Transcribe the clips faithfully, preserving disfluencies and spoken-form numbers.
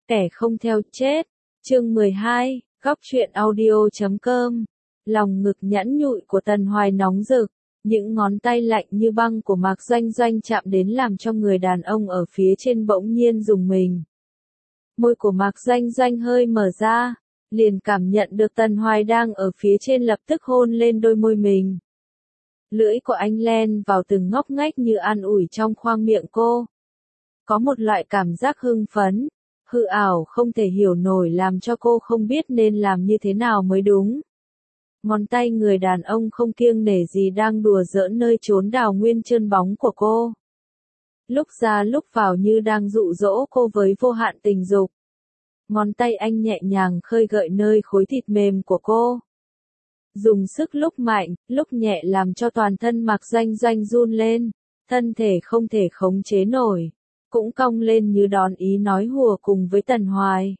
Kẻ không theo chết. Chương mười hai, góc truyện audio chấm com. Lòng ngực nhẵn nhụi của Tần Hoài nóng rực, những ngón tay lạnh như băng của Mạc Doanh Doanh chạm đến làm cho người đàn ông ở phía trên bỗng nhiên rùng mình. Môi của Mạc Doanh Doanh hơi mở ra, liền cảm nhận được Tần Hoài đang ở phía trên lập tức hôn lên đôi môi mình. Lưỡi của anh len vào từng ngóc ngách như an ủi trong khoang miệng cô. Có một loại cảm giác hưng phấn, hư ảo không thể hiểu nổi làm cho cô không biết nên làm như thế nào mới đúng. Ngón tay người đàn ông không kiêng nể gì đang đùa giỡn nơi chốn đào nguyên trơn bóng của cô. Lúc ra lúc vào như đang dụ dỗ cô với vô hạn tình dục. Ngón tay anh nhẹ nhàng khơi gợi nơi khối thịt mềm của cô. Dùng sức lúc mạnh, lúc nhẹ làm cho toàn thân Mạc Doanh Doanh run lên, thân thể không thể khống chế nổi, cũng cong lên như đón ý nói hùa cùng với Tần Hoài.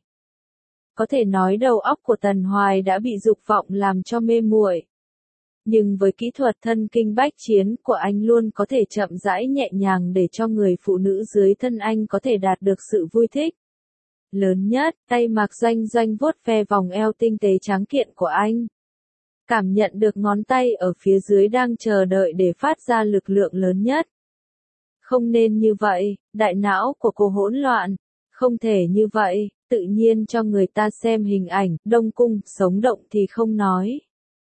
Có thể nói đầu óc của Tần Hoài đã bị dục vọng làm cho mê muội. Nhưng với kỹ thuật thân kinh bách chiến của anh luôn có thể chậm rãi nhẹ nhàng để cho người phụ nữ dưới thân anh có thể đạt được sự vui thích. Lớn nhất, tay Mạc Doanh Doanh vuốt ve vòng eo tinh tế tráng kiện của anh. Cảm nhận được ngón tay ở phía dưới đang chờ đợi để phát ra lực lượng lớn nhất. Không nên như vậy, đại não của cô hỗn loạn. Không thể như vậy, tự nhiên cho người ta xem hình ảnh, đông cung, sống động thì không nói.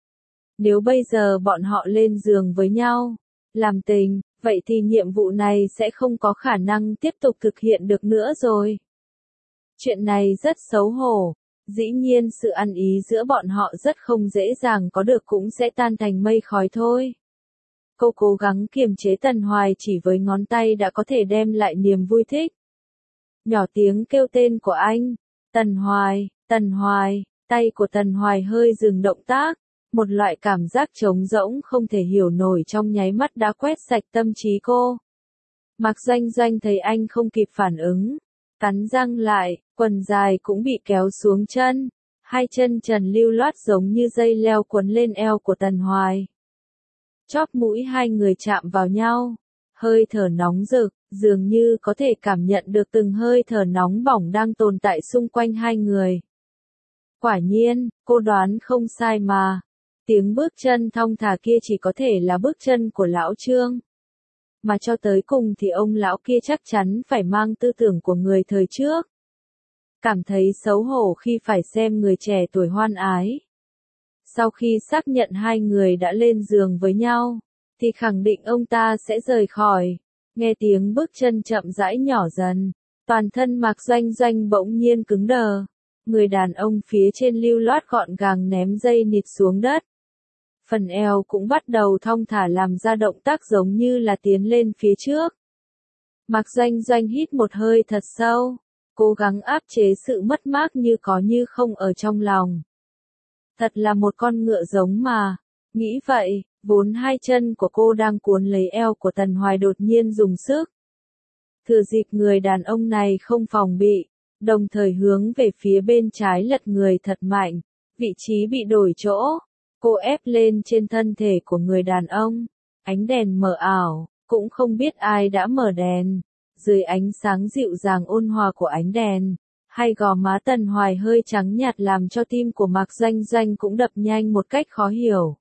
Nếu bây giờ bọn họ lên giường với nhau, làm tình, vậy thì nhiệm vụ này sẽ không có khả năng tiếp tục thực hiện được nữa rồi. Chuyện này rất xấu hổ. Dĩ nhiên sự ăn ý giữa bọn họ rất không dễ dàng có được cũng sẽ tan thành mây khói thôi. Cô cố gắng kiềm chế Tần Hoài chỉ với ngón tay đã có thể đem lại niềm vui thích. Nhỏ tiếng kêu tên của anh. Tần Hoài, Tần Hoài, tay của Tần Hoài hơi dừng động tác. Một loại cảm giác trống rỗng không thể hiểu nổi trong nháy mắt đã quét sạch tâm trí cô. Mạc Doanh Doanh thấy anh không kịp phản ứng. Cắn răng lại, quần dài cũng bị kéo xuống chân. Hai chân trần lưu loát giống như dây leo quấn lên eo của Tần Hoài. Chóp mũi hai người chạm vào nhau. Hơi thở nóng rực, dường như có thể cảm nhận được từng hơi thở nóng bỏng đang tồn tại xung quanh hai người. Quả nhiên, cô đoán không sai mà. Tiếng bước chân thong thả kia chỉ có thể là bước chân của lão Trương. Mà cho tới cùng thì ông lão kia chắc chắn phải mang tư tưởng của người thời trước. Cảm thấy xấu hổ khi phải xem người trẻ tuổi hoan ái. Sau khi xác nhận hai người đã lên giường với nhau, thì khẳng định ông ta sẽ rời khỏi. Nghe tiếng bước chân chậm rãi nhỏ dần, toàn thân Mạc Doanh Doanh bỗng nhiên cứng đờ. Người đàn ông phía trên lưu loát gọn gàng ném dây nịt xuống đất. Phần eo cũng bắt đầu thong thả làm ra động tác giống như là tiến lên phía trước. Mạc Doanh Doanh hít một hơi thật sâu, cố gắng áp chế sự mất mát như có như không ở trong lòng. Thật là một con ngựa giống mà. Nghĩ vậy, vốn hai chân của cô đang cuốn lấy eo của Tần Hoài đột nhiên dùng sức. Thừa dịp người đàn ông này không phòng bị, đồng thời hướng về phía bên trái lật người thật mạnh, vị trí bị đổi chỗ. Cô ép lên trên thân thể của người đàn ông, ánh đèn mờ ảo, cũng không biết ai đã mở đèn. Dưới ánh sáng dịu dàng ôn hòa của ánh đèn, hai gò má Tần Hoài hơi trắng nhạt làm cho tim của Mạc Doanh Doanh cũng đập nhanh một cách khó hiểu.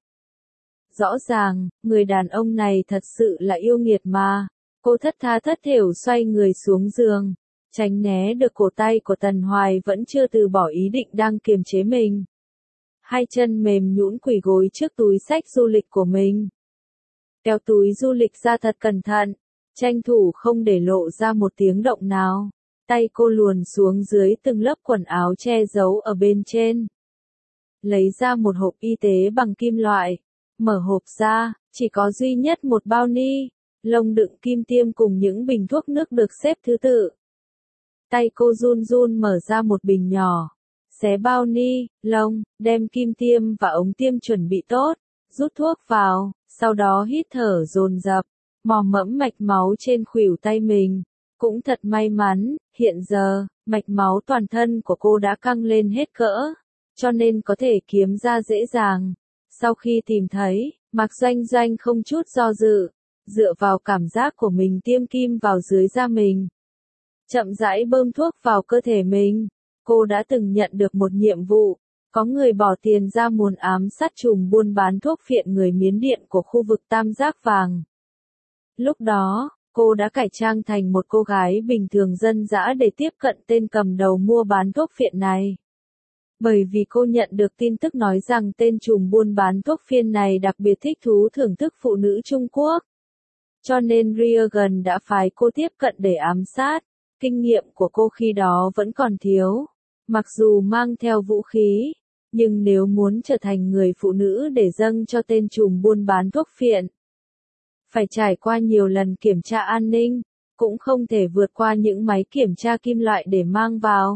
Rõ ràng, người đàn ông này thật sự là yêu nghiệt mà. Cô thất tha thất thểu xoay người xuống giường, tránh né được cổ tay của Tần Hoài vẫn chưa từ bỏ ý định đang kiềm chế mình. Hai chân mềm nhũn quỳ gối trước túi xách du lịch của mình. Kéo túi du lịch ra thật cẩn thận, tranh thủ không để lộ ra một tiếng động nào. Tay cô luồn xuống dưới từng lớp quần áo che giấu ở bên trên. Lấy ra một hộp y tế bằng kim loại. Mở hộp ra, chỉ có duy nhất một bao ni lông đựng kim tiêm cùng những bình thuốc nước được xếp thứ tự. Tay cô run run mở ra một bình nhỏ. Xé bao ni lông, đem kim tiêm và ống tiêm chuẩn bị tốt, rút thuốc vào, sau đó hít thở dồn dập, mò mẫm mạch máu trên khuỷu tay mình. Cũng thật may mắn, hiện giờ, mạch máu toàn thân của cô đã căng lên hết cỡ, cho nên có thể kiếm ra dễ dàng. Sau khi tìm thấy, Mạc Doanh Doanh không chút do dự, dựa vào cảm giác của mình tiêm kim vào dưới da mình. chậm rãi bơm thuốc vào cơ thể mình. Cô đã từng nhận được một nhiệm vụ, có người bỏ tiền ra muốn ám sát trùm buôn bán thuốc phiện người Miến Điện của khu vực Tam Giác Vàng. Lúc đó, cô đã cải trang thành một cô gái bình thường dân dã để tiếp cận tên cầm đầu mua bán thuốc phiện này. Bởi vì cô nhận được tin tức nói rằng tên trùm buôn bán thuốc phiện này đặc biệt thích thú thưởng thức phụ nữ Trung Quốc. Cho nên Reagan đã phái cô tiếp cận để ám sát. Kinh nghiệm của cô khi đó vẫn còn thiếu. Mặc dù mang theo vũ khí, nhưng nếu muốn trở thành người phụ nữ để dâng cho tên trùm buôn bán thuốc phiện, phải trải qua nhiều lần kiểm tra an ninh, cũng không thể vượt qua những máy kiểm tra kim loại để mang vào.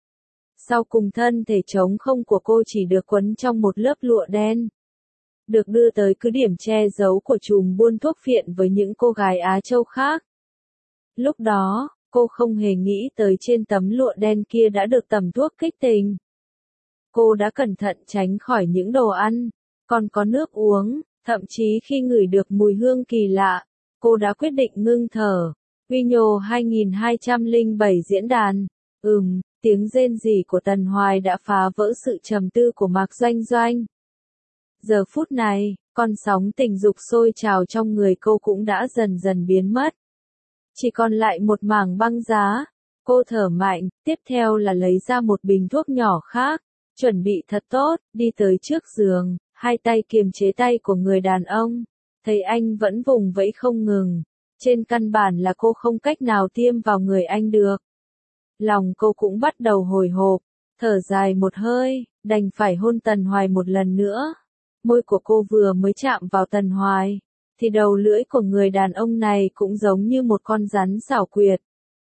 Sau cùng thân thể trống không của cô chỉ được quấn trong một lớp lụa đen, được đưa tới cứ điểm che giấu của trùm buôn thuốc phiện với những cô gái Á Châu khác. Lúc đó, cô không hề nghĩ tới trên tấm lụa đen kia đã được tẩm thuốc kích tình. Cô đã cẩn thận tránh khỏi những đồ ăn, còn có nước uống, thậm chí khi ngửi được mùi hương kỳ lạ, cô đã quyết định ngưng thở. Video hai nghìn hai trăm lẻ bảy diễn đàn. Ừm, tiếng rên rỉ của Tần Hoài đã phá vỡ sự trầm tư của Mạc Doanh Doanh. Giờ phút này, con sóng tình dục sôi trào trong người cô cũng đã dần dần biến mất. Chỉ còn lại một mảng băng giá. Cô thở mạnh, tiếp theo là lấy ra một bình thuốc nhỏ khác, chuẩn bị thật tốt, đi tới trước giường, hai tay kiềm chế tay của người đàn ông. Thấy anh vẫn vùng vẫy không ngừng. Trên căn bản là cô không cách nào tiêm vào người anh được. Lòng cô cũng bắt đầu hồi hộp, thở dài một hơi, đành phải hôn Tần Hoài một lần nữa. Môi của cô vừa mới chạm vào Tần Hoài, thì đầu lưỡi của người đàn ông này cũng giống như một con rắn xảo quyệt.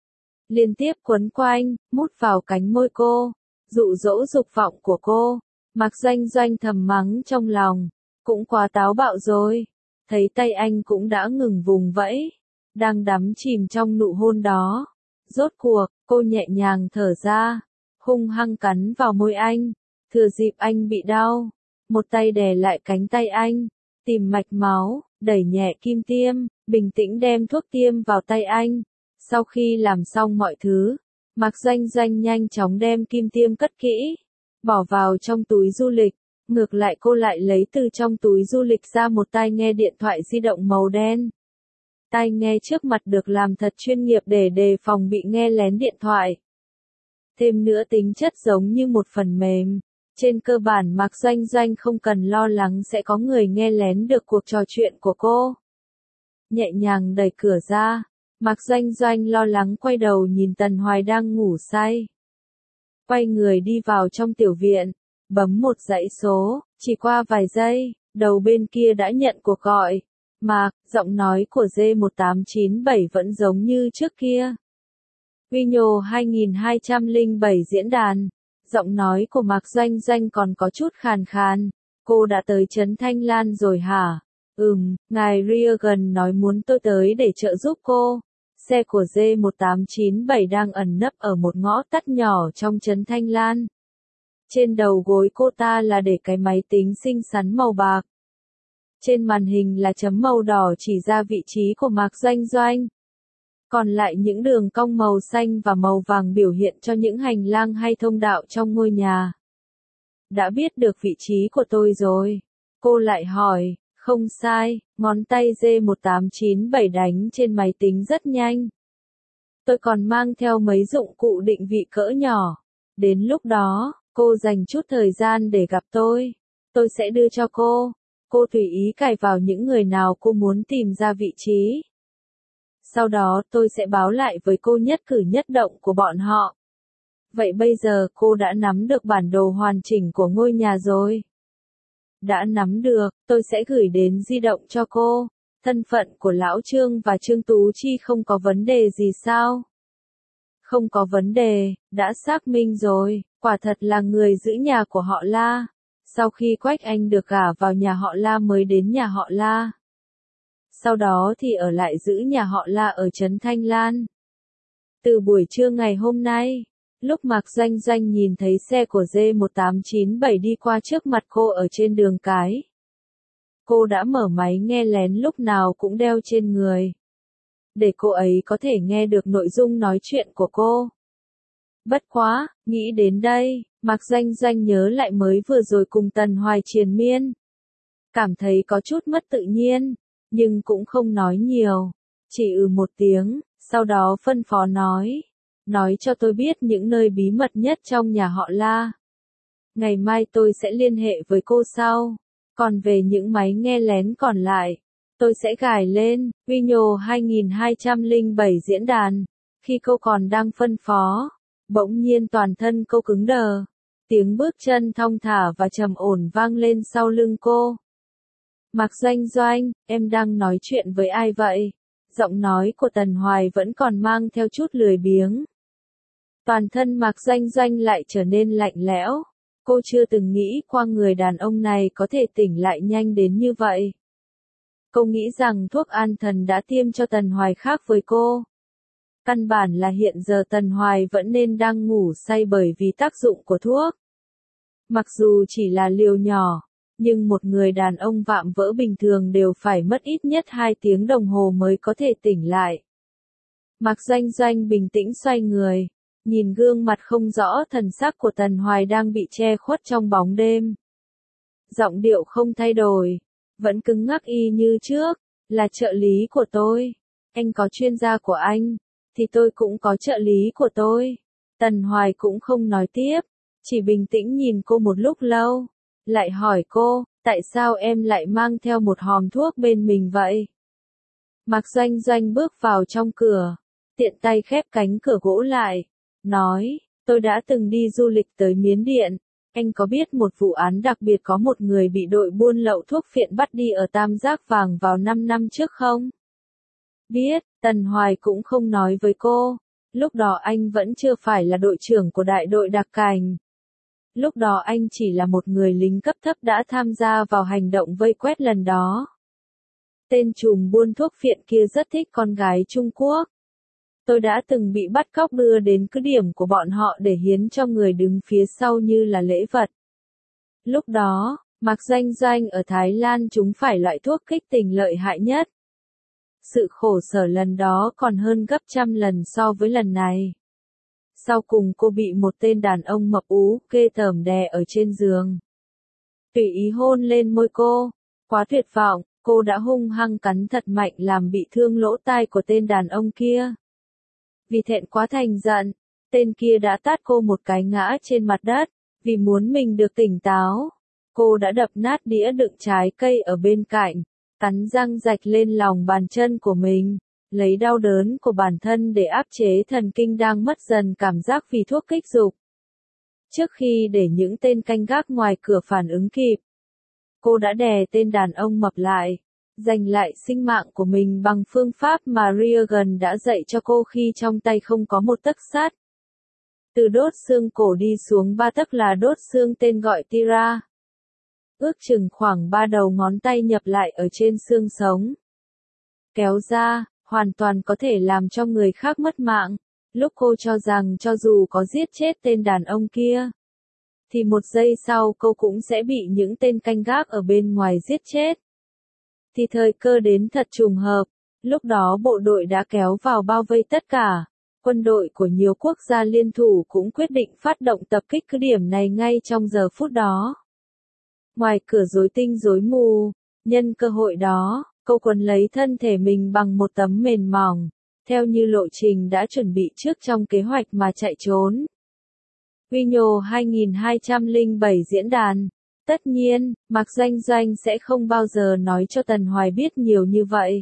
Liên tiếp quấn quanh, mút vào cánh môi cô, dụ dỗ dục vọng của cô. Mạc Doanh Doanh thầm mắng trong lòng, cũng quá táo bạo rồi. Thấy tay anh cũng đã ngừng vùng vẫy, đang đắm chìm trong nụ hôn đó. Rốt cuộc, cô nhẹ nhàng thở ra, hung hăng cắn vào môi anh, thừa dịp anh bị đau. Một tay đè lại cánh tay anh, tìm mạch máu, đẩy nhẹ kim tiêm, bình tĩnh đem thuốc tiêm vào tay anh. Sau khi làm xong mọi thứ, Mạc Doanh Doanh nhanh chóng đem kim tiêm cất kỹ, bỏ vào trong túi du lịch. Ngược lại cô lại lấy từ trong túi du lịch ra một tai nghe điện thoại di động màu đen. Tai nghe trước mặt được làm thật chuyên nghiệp để đề phòng bị nghe lén điện thoại. Thêm nữa tính chất giống như một phần mềm. Trên cơ bản Mạc Doanh Doanh không cần lo lắng sẽ có người nghe lén được cuộc trò chuyện của cô. Nhẹ nhàng đẩy cửa ra, Mạc Doanh Doanh lo lắng quay đầu nhìn Tần Hoài đang ngủ say. Quay người đi vào trong tiểu viện, bấm một dãy số, chỉ qua vài giây, đầu bên kia đã nhận cuộc gọi. Mạc, giọng nói của D một tám chín bảy vẫn giống như trước kia. Video hai nghìn hai trăm lẻ bảy diễn đàn. Giọng nói của Mạc Doanh Doanh còn có chút khàn khàn. Cô đã tới trấn Thanh Lan rồi hả? Ừm, ngài Reagan nói muốn tôi tới để trợ giúp cô. Xe của D một tám chín bảy đang ẩn nấp ở một ngõ tắt nhỏ trong trấn Thanh Lan. Trên đầu gối cô ta là để cái máy tính xinh xắn màu bạc. Trên màn hình là chấm màu đỏ chỉ ra vị trí của Mạc Doanh Doanh. Còn lại những đường cong màu xanh và màu vàng biểu hiện cho những hành lang hay thông đạo trong ngôi nhà. Đã biết được vị trí của tôi rồi. Cô lại hỏi, không sai, ngón tay D một tám chín bảy đánh trên máy tính rất nhanh. Tôi còn mang theo mấy dụng cụ định vị cỡ nhỏ. Đến lúc đó, cô dành chút thời gian để gặp tôi. Tôi sẽ đưa cho cô. Cô tùy ý cài vào những người nào cô muốn tìm ra vị trí. Sau đó tôi sẽ báo lại với cô nhất cử nhất động của bọn họ. Vậy bây giờ cô đã nắm được bản đồ hoàn chỉnh của ngôi nhà rồi. Đã nắm được, tôi sẽ gửi đến di động cho cô. Thân phận của Lão Trương và Trương Tú Chi không có vấn đề gì sao? Không có vấn đề, đã xác minh rồi, quả thật là người giữ nhà của họ La. Sau khi Quách Anh được gả vào nhà họ La mới đến nhà họ La. Sau đó thì ở lại giữ nhà họ La ở trấn Thanh Lan. Từ buổi trưa ngày hôm nay, lúc Mạc Doanh Doanh nhìn thấy xe của D một tám chín bảy đi qua trước mặt cô ở trên đường cái. Cô đã mở máy nghe lén lúc nào cũng đeo trên người. để cô ấy có thể nghe được nội dung nói chuyện của cô. Bất quá, nghĩ đến đây, Mạc Doanh Doanh nhớ lại mới vừa rồi cùng Tần Hoài triền miên. Cảm thấy có chút mất tự nhiên, nhưng cũng không nói nhiều, chỉ ừ một tiếng, sau đó phân phó nói. Nói cho tôi biết những nơi bí mật nhất trong nhà họ La. Ngày mai tôi sẽ liên hệ với cô sau. Còn về những máy nghe lén còn lại, tôi sẽ gài lên Vino hai hai không bảy diễn đàn. Khi cô còn đang phân phó, bỗng nhiên toàn thân cô cứng đờ. Tiếng bước chân thong thả và trầm ổn vang lên sau lưng cô. Mạc Doanh Doanh, em đang nói chuyện với ai vậy? Giọng nói của Tần Hoài vẫn còn mang theo chút lười biếng. Toàn thân Mạc Doanh Doanh lại trở nên lạnh lẽo. Cô chưa từng nghĩ qua người đàn ông này có thể tỉnh lại nhanh đến như vậy. Cô nghĩ rằng thuốc an thần đã tiêm cho Tần Hoài khác với cô. Căn bản là hiện giờ Tần Hoài vẫn nên đang ngủ say bởi vì tác dụng của thuốc. Mặc dù chỉ là liều nhỏ, nhưng một người đàn ông vạm vỡ bình thường đều phải mất ít nhất hai tiếng đồng hồ mới có thể tỉnh lại. Mạc Doanh Doanh bình tĩnh xoay người, nhìn gương mặt không rõ thần sắc của Tần Hoài đang bị che khuất trong bóng đêm. Giọng điệu không thay đổi, vẫn cứng ngắc y như trước, là trợ lý của tôi. Anh có chuyên gia của anh, thì tôi cũng có trợ lý của tôi. Tần Hoài cũng không nói tiếp, chỉ bình tĩnh nhìn cô một lúc lâu, lại hỏi cô, tại sao em lại mang theo một hòm thuốc bên mình vậy? Mạc Doanh Doanh bước vào trong cửa, tiện tay khép cánh cửa gỗ lại, nói, tôi đã từng đi du lịch tới Miến Điện. Anh có biết một vụ án đặc biệt có một người bị đội buôn lậu thuốc phiện bắt đi ở Tam Giác Vàng vào năm năm trước không? Biết, Tần Hoài cũng không nói với cô. Lúc đó anh vẫn chưa phải là đội trưởng của đại đội đặc cảnh. Lúc đó anh chỉ là một người lính cấp thấp đã tham gia vào hành động vây quét lần đó. Tên trùm buôn thuốc phiện kia rất thích con gái Trung Quốc. Tôi đã từng bị bắt cóc đưa đến cứ điểm của bọn họ để hiến cho người đứng phía sau như là lễ vật. Lúc đó, Mạc Doanh Doanh ở Thái Lan chúng phải loại thuốc kích tình lợi hại nhất. Sự khổ sở lần đó còn hơn gấp trăm lần so với lần này. Sau cùng cô bị một tên đàn ông mập ú, ghê tởm đè ở trên giường. Tùy ý hôn lên môi cô. Quá tuyệt vọng, cô đã hung hăng cắn thật mạnh làm bị thương lỗ tai của tên đàn ông kia. Vì thẹn quá thành giận, tên kia đã tát cô một cái ngã trên mặt đất. Vì muốn mình được tỉnh táo, cô đã đập nát đĩa đựng trái cây ở bên cạnh, cắn răng rạch lên lòng bàn chân của mình, lấy đau đớn của bản thân để áp chế thần kinh đang mất dần cảm giác vì thuốc kích dục. Trước khi để những tên canh gác ngoài cửa phản ứng kịp, cô đã đè tên đàn ông mập lại, giành lại sinh mạng của mình bằng phương pháp mà Reagan đã dạy cho cô khi trong tay không có một tấc sắt. Từ đốt xương cổ đi xuống ba tấc là đốt xương tên gọi Tira. Ước chừng khoảng ba đầu ngón tay nhập lại ở trên xương sống. Kéo ra, hoàn toàn có thể làm cho người khác mất mạng. Lúc cô cho rằng cho dù có giết chết tên đàn ông kia, thì một giây sau cô cũng sẽ bị những tên canh gác ở bên ngoài giết chết. Thì thời cơ đến thật trùng hợp, lúc đó bộ đội đã kéo vào bao vây tất cả. Quân đội của nhiều quốc gia liên thủ cũng quyết định phát động tập kích cứ điểm này ngay trong giờ phút đó. Ngoài cửa rối tinh rối mù, nhân cơ hội đó, cô quấn lấy thân thể mình bằng một tấm mền mỏng, theo như lộ trình đã chuẩn bị trước trong kế hoạch mà chạy trốn. Vino hai hai không bảy diễn đàn. Tất nhiên, Mạc Doanh Doanh sẽ không bao giờ nói cho Tần Hoài biết nhiều như vậy.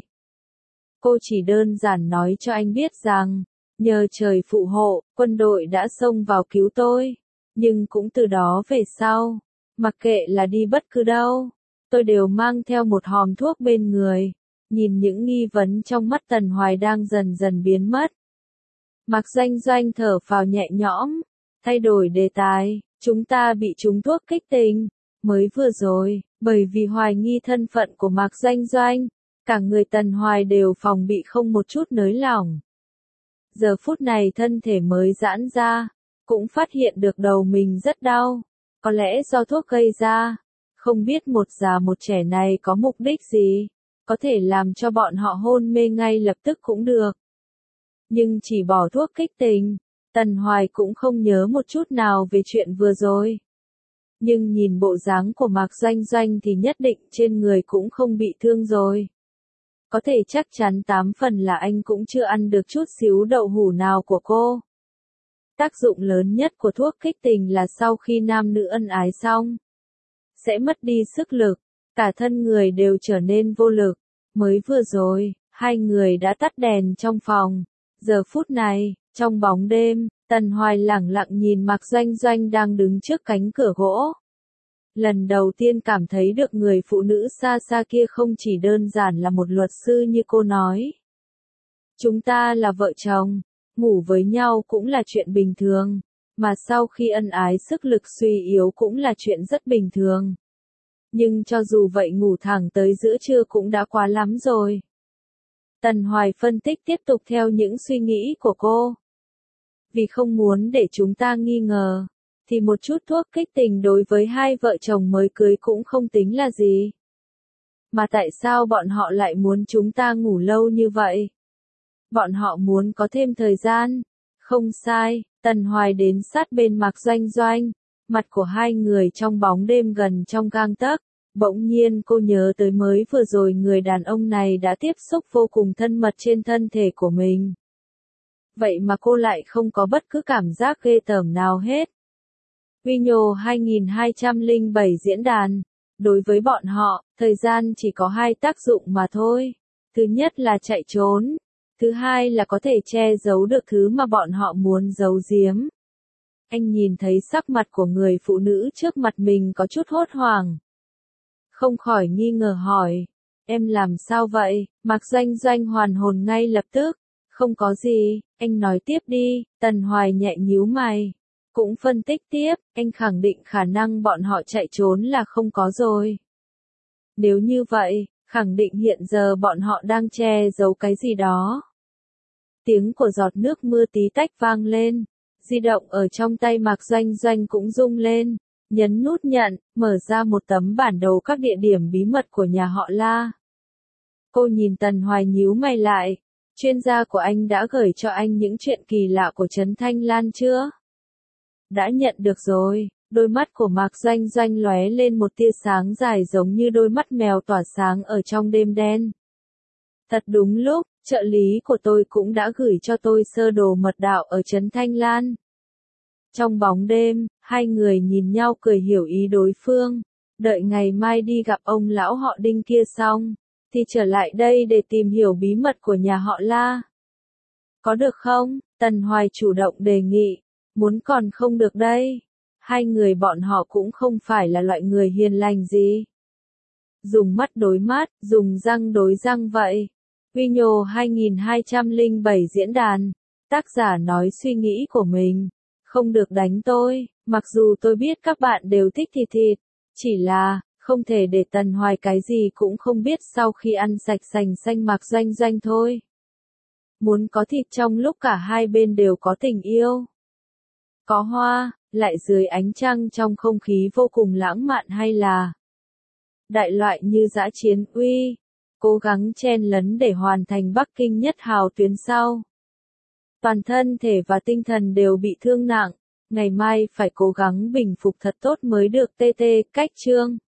Cô chỉ đơn giản nói cho anh biết rằng, nhờ trời phụ hộ, quân đội đã xông vào cứu tôi. Nhưng cũng từ đó về sau, mặc kệ là đi bất cứ đâu, tôi đều mang theo một hòm thuốc bên người. Nhìn những nghi vấn trong mắt Tần Hoài đang dần dần biến mất. Mạc Doanh Doanh thở phào nhẹ nhõm, thay đổi đề tài, chúng ta bị trúng thuốc kích tình. Mới vừa rồi, bởi vì hoài nghi thân phận của Mạc Doanh Doanh, cả người Tần Hoài đều phòng bị không một chút nới lỏng. Giờ phút này thân thể mới giãn ra, cũng phát hiện được đầu mình rất đau, có lẽ do thuốc gây ra, không biết một già một trẻ này có mục đích gì. có thể làm cho bọn họ hôn mê ngay lập tức cũng được. Nhưng chỉ bỏ thuốc kích tình, Tần Hoài cũng không nhớ một chút nào về chuyện vừa rồi. Nhưng nhìn bộ dáng của Mạc Doanh Doanh thì nhất định trên người cũng không bị thương rồi. Có thể chắc chắn tám phần là anh cũng chưa ăn được chút xíu đậu hũ nào của cô. Tác dụng lớn nhất của thuốc kích tình là sau khi nam nữ ân ái xong, sẽ mất đi sức lực, cả thân người đều trở nên vô lực. Mới vừa rồi, hai người đã tắt đèn trong phòng. Giờ phút này, trong bóng đêm, Tần Hoài lẳng lặng nhìn Mạc Doanh Doanh đang đứng trước cánh cửa gỗ. Lần đầu tiên cảm thấy được người phụ nữ xa xa kia không chỉ đơn giản là một luật sư như cô nói. Chúng ta là vợ chồng, ngủ với nhau cũng là chuyện bình thường, mà sau khi ân ái sức lực suy yếu cũng là chuyện rất bình thường. Nhưng cho dù vậy ngủ thẳng tới giữa trưa cũng đã quá lắm rồi. Tần Hoài phân tích tiếp tục theo những suy nghĩ của cô. Vì không muốn để chúng ta nghi ngờ, thì một chút thuốc kích tình đối với hai vợ chồng mới cưới cũng không tính là gì. Mà tại sao bọn họ lại muốn chúng ta ngủ lâu như vậy? Bọn họ muốn có thêm thời gian. Không sai, Tần Hoài đến sát bên Mạc Doanh Doanh, mặt của hai người trong bóng đêm gần trong gang tấc. Bỗng nhiên cô nhớ tới mới vừa rồi người đàn ông này đã tiếp xúc vô cùng thân mật trên thân thể của mình. Vậy mà cô lại không có bất cứ cảm giác ghê tởm nào hết. Vino hai hai không bảy diễn đàn. Đối với bọn họ, thời gian chỉ có hai tác dụng mà thôi. Thứ nhất là chạy trốn. Thứ hai là có thể che giấu được thứ mà bọn họ muốn giấu giếm. Anh nhìn thấy sắc mặt của người phụ nữ trước mặt mình có chút hốt hoảng. Không khỏi nghi ngờ hỏi. Em làm sao vậy? Mạc Doanh Doanh hoàn hồn ngay lập tức. Không có gì, anh nói tiếp đi. Tần Hoài nhẹ nhíu mày. Cũng phân tích tiếp, anh khẳng định khả năng bọn họ chạy trốn là không có rồi. Nếu như vậy, khẳng định hiện giờ bọn họ đang che giấu cái gì đó. Tiếng của giọt nước mưa tí tách vang lên. Di động ở trong tay Mạc Doanh Doanh cũng rung lên. Nhấn nút nhận, mở ra một tấm bản đồ các địa điểm bí mật của nhà họ La. Cô nhìn Tần Hoài nhíu mày lại. Chuyên gia của anh đã gửi cho anh những chuyện kỳ lạ của Trấn Thanh Lan chưa? Đã nhận được rồi. Đôi mắt của Mạc Doanh Doanh lóe lên một tia sáng dài giống như đôi mắt mèo tỏa sáng ở trong đêm đen. Thật đúng lúc, trợ lý của tôi cũng đã gửi cho tôi sơ đồ mật đạo ở Trấn Thanh Lan. Trong bóng đêm, hai người nhìn nhau cười hiểu ý đối phương. Đợi ngày mai đi gặp ông lão họ Đinh kia xong, thì trở lại đây để tìm hiểu bí mật của nhà họ La. Có được không? Tần Hoài chủ động đề nghị. Muốn còn không được đây. Hai người bọn họ cũng không phải là loại người hiền lành gì. Dùng mắt đối mắt, dùng răng đối răng vậy. Vino hai hai không bảy diễn đàn. Tác giả nói suy nghĩ của mình. Không được đánh tôi, mặc dù tôi biết các bạn đều thích thịt thịt. Chỉ là, không thể để Tần Hoài cái gì cũng không biết sau khi ăn sạch sành xanh Mạc Doanh Doanh thôi. Muốn có thịt trong lúc cả hai bên đều có tình yêu. Có hoa, lại dưới ánh trăng trong không khí vô cùng lãng mạn hay là đại loại như dã chiến uy, cố gắng chen lấn để hoàn thành Bắc Kinh nhất hào tuyến sau. Toàn thân thể và tinh thần đều bị thương nặng, ngày mai phải cố gắng bình phục thật tốt mới được tê tê, cách chương.